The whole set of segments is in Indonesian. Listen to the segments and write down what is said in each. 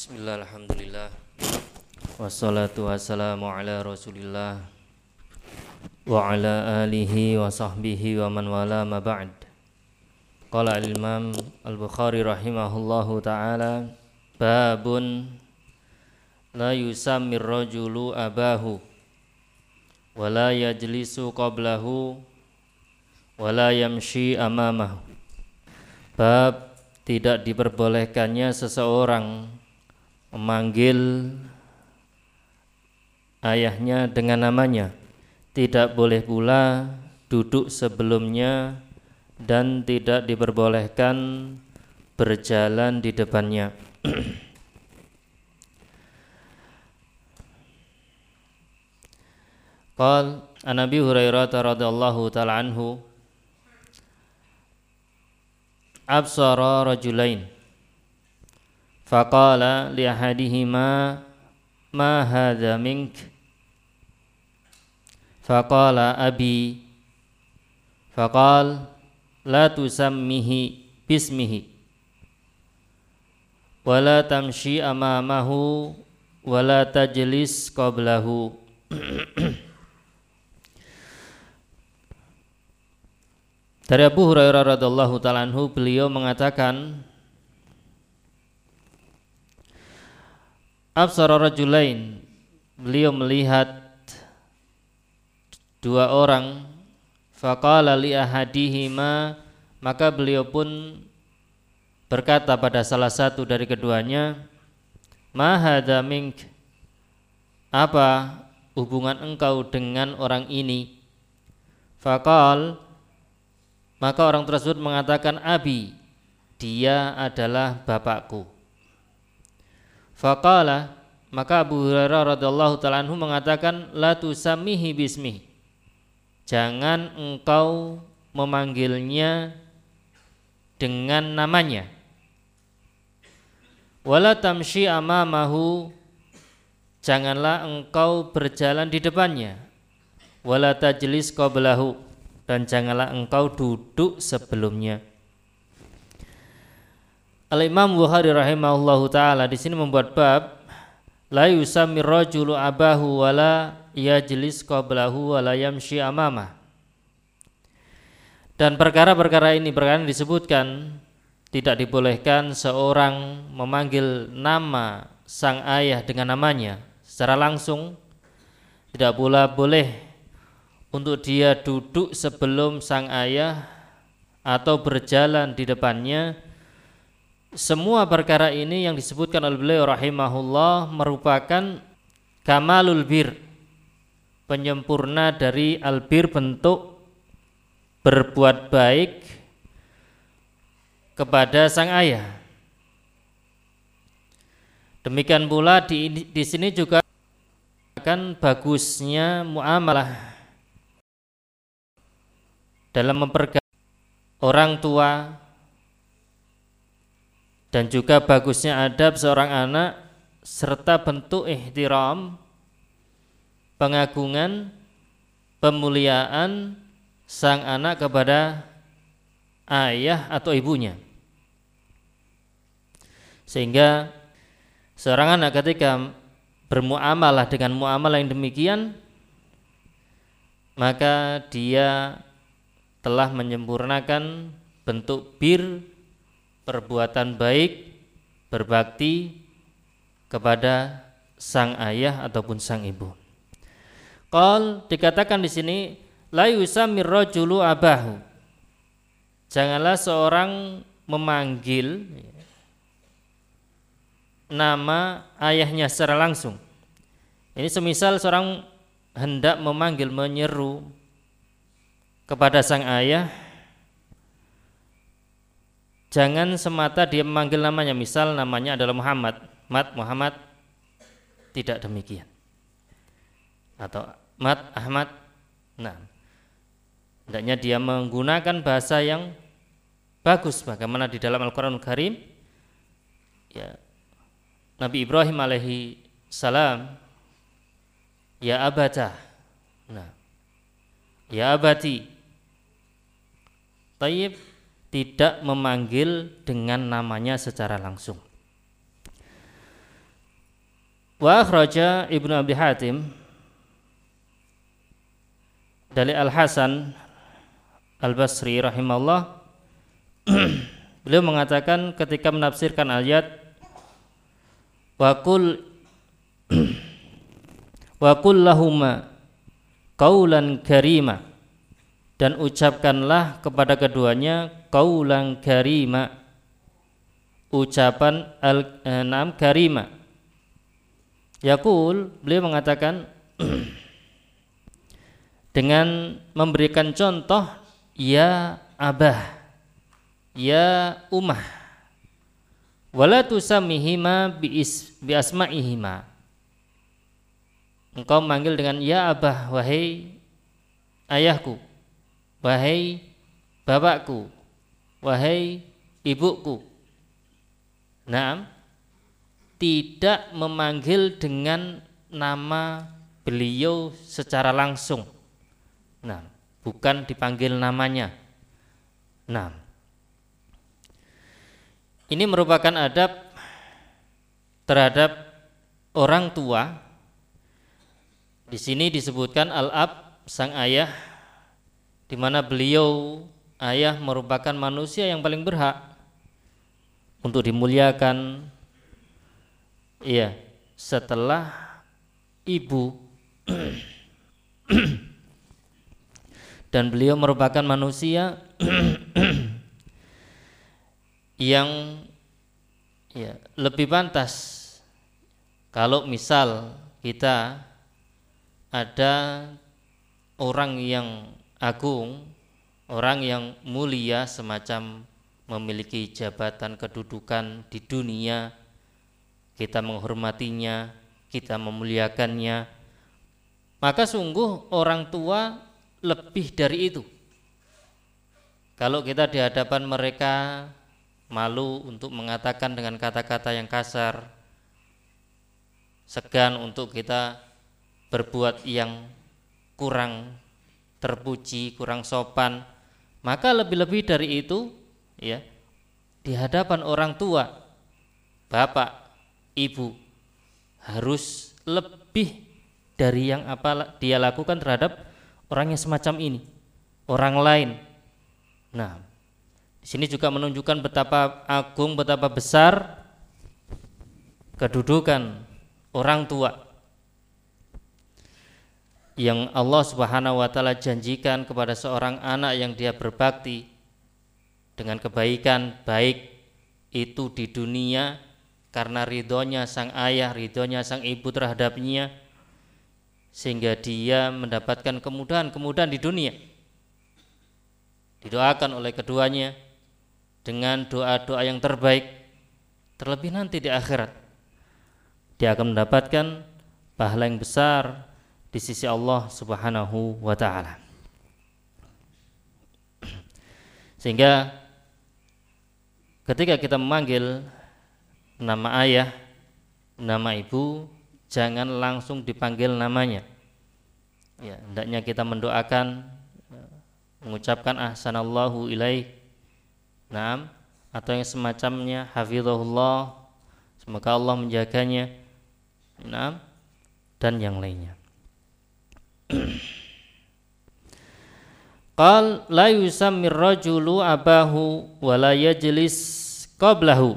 Bismillah, alhamdulillah. Wassalatu wassalamu ala rasulillah wa ala alihi wa sahbihi wa man wala ma ba'd. Qala al-imam al-Bukhari rahimahullahu ta'ala, babun la yusammir rajulu abahu wa la yajlisu qablahu wa la yamshi amamahu. Bab tidak diperbolehkannya seseorang memanggil ayahnya dengan namanya, tidak boleh pula duduk sebelumnya, dan tidak diperbolehkan berjalan di depannya. Qal an Abi Hurairah radhiyallahu ta'ala anhu, absara rajulain faqala li ahadihima ma hadha mink, faqala abi, faqal la tusammihi bismihi wa la tamshi amamahu wa la tajlis qablahu. Dari Abu Hurairah radhiyallahu ta'ala anhu, beliau mengatakan, absara rajulain, beliau melihat dua orang, faqala li ahadihima, maka beliau pun berkata pada salah satu dari keduanya, ma hadza mink, apa hubungan engkau dengan orang ini? Faqal, maka orang tersebut mengatakan, abi, dia adalah bapakku. Faqala, maka Abu Hurairah radhiyallahu ta'ala anhu mengatakan, la tusammihi bismihi, jangan engkau memanggilnya dengan namanya. Wala tamshi amamahu, janganlah engkau berjalan di depannya. Wala tajlis qablahu, dan janganlah engkau duduk sebelumnya. Al-Imam Bukhari rahimahullahu ta'ala di sini membuat bab la yusammir rajulu abahu wa la yajlis qablahu wa la yamshi amamah. Dan perkara-perkara ini disebutkan tidak dibolehkan seorang memanggil nama sang ayah dengan namanya secara langsung, tidak pula boleh untuk dia duduk sebelum sang ayah atau berjalan di depannya. Semua perkara ini yang disebutkan oleh beliau rahimahullah merupakan kamalul bir, penyempurna dari albir, bentuk berbuat baik kepada sang ayah. Demikian pula di sini juga akan bagusnya muamalah dalam mempergaul orang tua, dan juga bagusnya adab seorang anak, serta bentuk ihtiram, pengagungan, pemuliaan sang anak kepada ayah atau ibunya. Sehingga seorang anak ketika bermuamalah dengan muamalah yang demikian, maka dia telah menyempurnakan bentuk bir, perbuatan baik, berbakti kepada sang ayah ataupun sang ibu. Qal, dikatakan di sini, la yusammir rajulu abahu, janganlah seorang memanggil nama ayahnya secara langsung. Ini semisal seorang hendak memanggil, menyeru kepada sang ayah, jangan semata dia memanggil namanya, misal namanya adalah Muhammad, Muhammad, tidak demikian. Atau Ahmad. Nah, hendaknya dia menggunakan bahasa yang bagus, bagaimana di dalam Al-Quranul Karim, ya, Nabi Ibrahim alaihi salam, ya abata, nah, ya abati, tayyib, tidak memanggil dengan namanya secara langsung. Wa akhraja Ibnu Abi Hatim dari Al-Hasan Al-Basri rahimahullah, beliau mengatakan ketika menafsirkan ayat wa qul lahuma qaulan karima, dan ucapkanlah kepada keduanya qaulan karima, ucapan karima. Yaqul, beliau mengatakan dengan memberikan contoh, ya abah, ya ummah, wala tusammihima bi asma'ihima. Engkau manggil dengan ya abah, wahai ayahku, wahai bapakku, wahai ibuku. Nah, tidak memanggil dengan nama beliau secara langsung. Nah, bukan dipanggil namanya. Nah, ini merupakan adab terhadap orang tua. Di sini disebutkan al-ab, sang ayah, di mana beliau ayah merupakan manusia yang paling berhak untuk dimuliakan, iya, setelah ibu. Dan beliau merupakan manusia yang ya, lebih pantas kalau misal kita ada orang yang agung, orang yang mulia, semacam memiliki jabatan kedudukan di dunia, kita menghormatinya, kita memuliakannya, maka sungguh orang tua lebih dari itu. Kalau kita di hadapan mereka malu untuk mengatakan dengan kata-kata yang kasar, segan untuk kita berbuat yang kurang terpuji, kurang sopan, maka lebih-lebih dari itu, ya, di hadapan orang tua, bapak, ibu, harus lebih dari yang apa dia lakukan terhadap orang yang semacam ini, orang lain. Nah, di sini juga menunjukkan betapa agung, betapa besar kedudukan orang tua yang Allah Subhanahu wa taala janjikan kepada seorang anak yang dia berbakti dengan kebaikan, baik itu di dunia karena ridhonya sang ayah, ridhonya sang ibu terhadapnya, sehingga dia mendapatkan kemudahan-kemudahan di dunia, didoakan oleh keduanya dengan doa-doa yang terbaik. Terlebih nanti di akhirat dia akan mendapatkan pahala yang besar di sisi Allah Subhanahu wa taala. Sehingga ketika kita memanggil nama ayah, nama ibu, jangan langsung dipanggil namanya. Ya, hendaknya kita mendoakan, mengucapkan ahsanallahu ilaik, naam, atau yang semacamnya, hafizahullah, semoga Allah menjaganya, naam, dan yang lainnya. Qal la yusammir rajulu abahu wa la yajlis qablahu.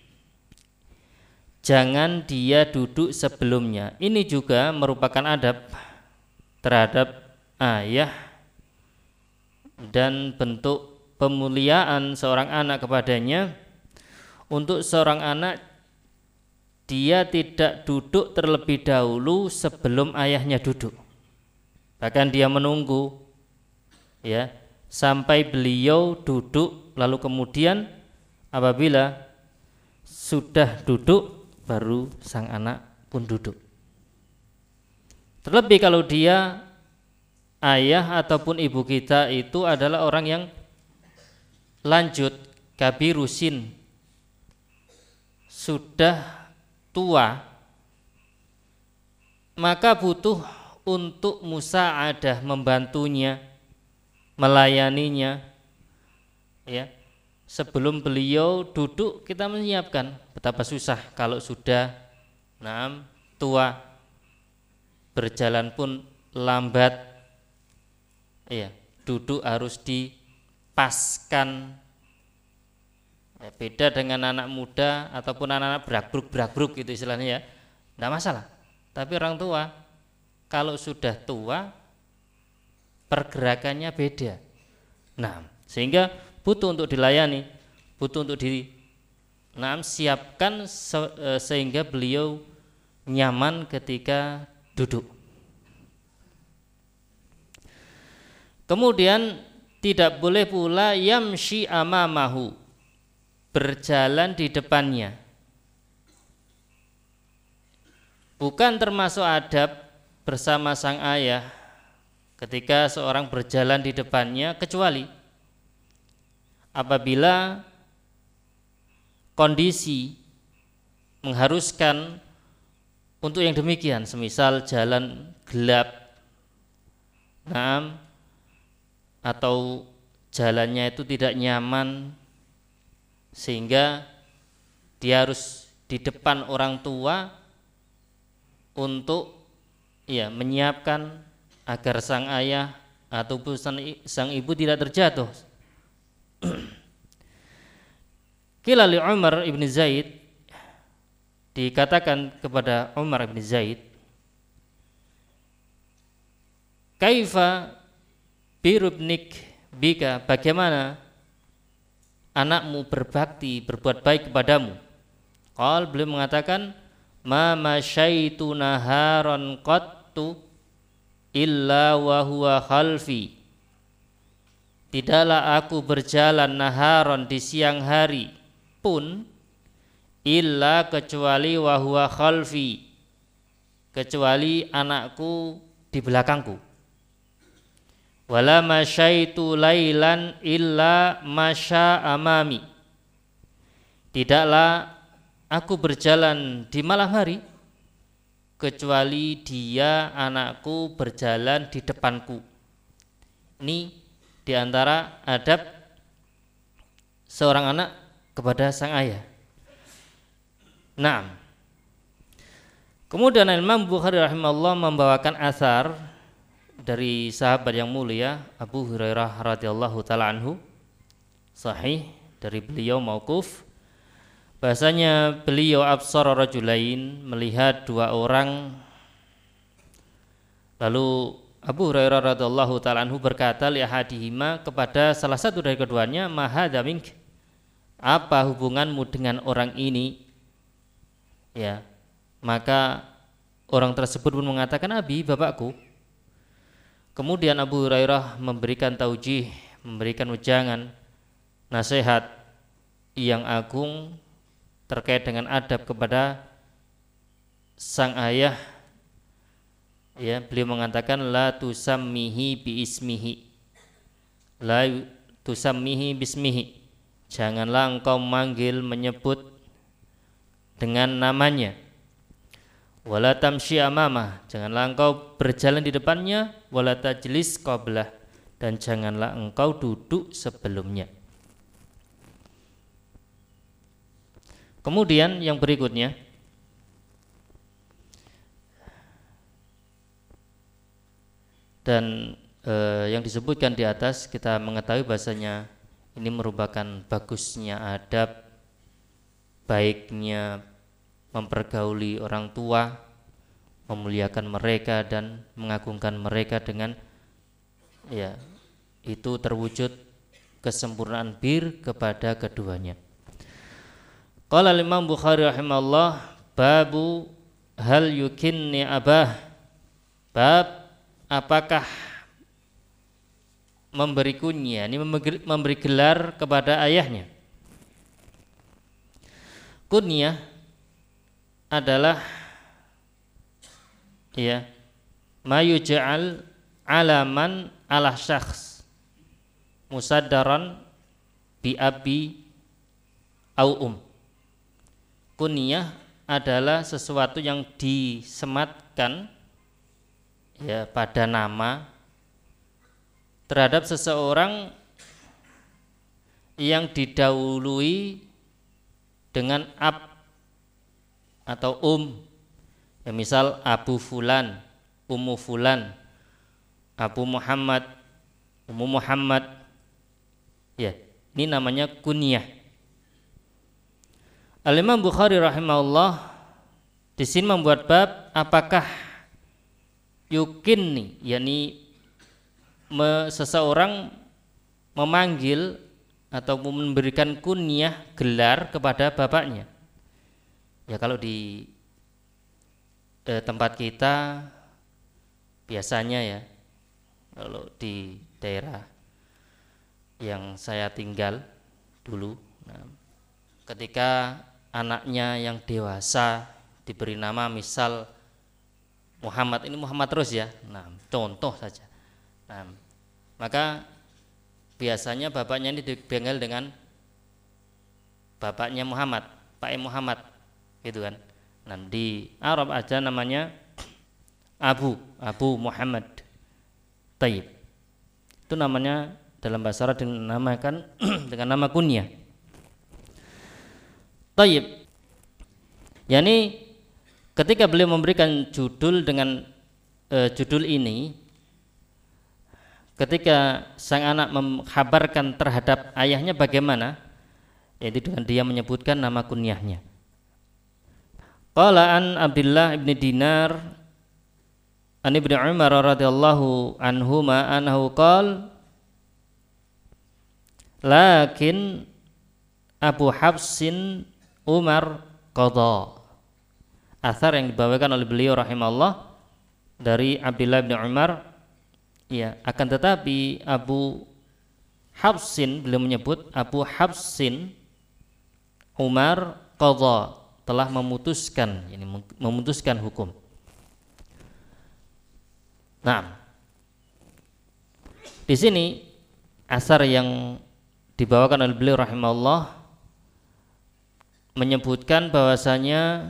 Jangan dia duduk sebelumnya. Ini juga merupakan adab terhadap ayah dan bentuk pemuliaan seorang anak kepadanya. Untuk seorang anak, dia tidak duduk terlebih dahulu sebelum ayahnya duduk. Bahkan dia menunggu, ya, sampai beliau duduk, lalu kemudian apabila sudah duduk, baru sang anak pun duduk. Terlebih kalau dia, ayah ataupun ibu kita itu adalah orang yang lanjut, kabirusin, sudah tua, maka butuh untuk musa'adah, membantunya, melayaninya, ya. Sebelum beliau duduk kita menyiapkan. Betapa susah kalau sudah tua, berjalan pun lambat, ya, duduk harus dipaskan. Ya, beda dengan anak muda ataupun anak-anak brabruk gitu istilahnya ya, tidak masalah. Tapi orang tua kalau sudah tua pergerakannya beda. Nah, sehingga butuh untuk dilayani, butuh untuk siapkan sehingga beliau nyaman ketika duduk. Kemudian tidak boleh pula yamshi amamahu, berjalan di depannya. Bukan termasuk adab bersama sang ayah ketika seorang berjalan di depannya, kecuali apabila kondisi mengharuskan untuk yang demikian, semisal jalan gelap, atau jalannya itu tidak nyaman sehingga dia harus di depan orang tua untuk menyiapkan agar sang ayah ataupun sang ibu tidak terjatuh. Qila li Umar ibn Zaid, dikatakan kepada Umar ibn Zaid, kaifa birubnik bika, bagaimana anakmu berbakti, berbuat baik kepadamu? Qal, beliau mengatakan, ma masyaitu naharon qattu illa wa huwa khalfi, tidaklah aku berjalan naharon di siang hari pun illa kecuali wa huwa khalfi, kecuali anakku di belakangku. Wala masyaitu lailan illa masya amami, tidaklah aku berjalan di malam hari kecuali dia, anakku, berjalan di depanku. Ini diantara adab seorang anak kepada sang ayah. Nah, kemudian Imam Bukhari rahimahullah membawakan asar dari sahabat yang mulia Abu Hurairah radhiyallahu taala anhu, sahih dari beliau mauquf, bahasanya beliau absara rajulain, melihat dua orang. Lalu Abu Hurairah radhiyallahu taala anhu berkata li ahadihima, kepada salah satu dari keduanya, ma hadza mink, apa hubunganmu dengan orang ini? Ya, maka orang tersebut pun mengatakan, abi, bapakku. Kemudian Abu Hurairah memberikan taujih, memberikan ujangan, nasihat yang agung terkait dengan adab kepada sang ayah. Ya, beliau mengatakan, la tusammihi bi ismihi, la tusammihi bismihi, janganlah engkau manggil, menyebut dengan namanya. Wala tamshi amamah, janganlah engkau berjalan di depannya. Wala tajlis qablah, dan janganlah engkau duduk sebelumnya. Kemudian yang berikutnya, dan yang disebutkan di atas, kita mengetahui bahasanya ini merupakan bagusnya adab, baiknya mempergauli orang tua, memuliakan mereka dan mengagungkan mereka dengan itu terwujud kesempurnaan bir kepada keduanya. Qala Imam Bukhari rahimahullah, babu hal yukinni abah, bab apakah memberi kunyah, ini memberi gelar kepada ayahnya. Kunyah adalah ma yuj'al alaman ala syakhs musaddaran bi abi au Kunyah adalah sesuatu yang disematkan pada nama terhadap seseorang yang didahului dengan ab atau Ya, misal Abu Fulan, Ummu Fulan, Abu Muhammad, Ummu Muhammad. Ya, ini namanya kunyah. Al-Imam Bukhari rahimahullah di sini membuat bab apakah yukinni, yakni seseorang memanggil atau memberikan kunyah gelar kepada bapaknya. Ya, kalau di tempat kita biasanya ya, kalau di daerah yang saya tinggal dulu, nah, ketika anaknya yang dewasa diberi nama misal Muhammad, ini Muhammad terus ya, nah contoh saja, nah, maka biasanya bapaknya ini dipanggil dengan bapaknya Muhammad, Pak Muhammad, gitu kan. Nah, di Arab aja namanya Abu Muhammad. Taib. Itu namanya dalam bahasa Arab dinamakan dengan nama kunyah. Taib. Yani ketika beliau memberikan judul dengan judul ini, ketika sang anak mengkhabarkan terhadap ayahnya bagaimana, yaitu dengan dia menyebutkan nama kunyahnya. Qala an Abdullah ibn Dinar an Ibnu Umar radhiyallahu anhuma annahu qala lakin Abu Hafsin Umar qadha. Athar yang dibawakan oleh beliau rahimahullah dari Abdullah bin Umar, ya, akan tetapi Abu Hafsin, beliau menyebut Abu Hafsin Umar qadha, telah memutuskan, ini memutuskan hukum. Nah, di sini asar yang dibawakan oleh beliau rahimahullah menyebutkan bahwasanya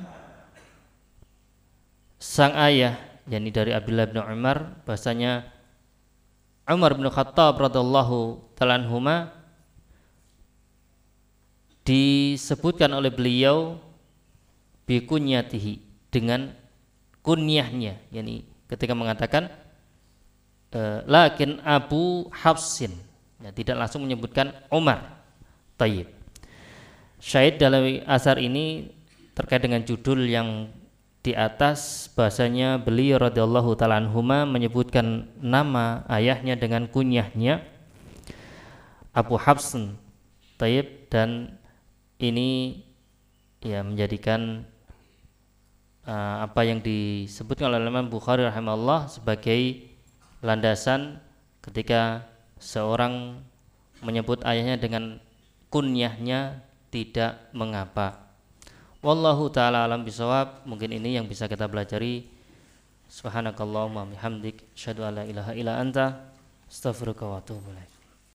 sang ayah, yakni dari Abdullah bin Umar, bahwasanya Umar bin Khattab radhiyallahu ta'ala anhuma disebutkan oleh beliau bikunyatihi, dengan kunyahnya, yakni ketika mengatakan lakin Abu Hafsin, ya, tidak langsung menyebutkan Umar. Tayyib. Syahid dalam asar ini terkait dengan judul yang di atas, bahasanya beliau radhiyallahu ta'ala anhuma menyebutkan nama ayahnya dengan kunyahnya Abu Hafsin. Tayyib. Dan ini ya menjadikan apa yang disebutkan oleh Imam Bukhari rahimahullah sebagai landasan ketika seorang menyebut ayahnya dengan kunyahnya tidak mengapa. Wallahu ta'ala alam bisawab. Mungkin ini yang bisa kita pelajari. Subhanakallahumma bihamdik, asyhadu an la ilaha illa anta, astaghfiruka wa atubu ilaik.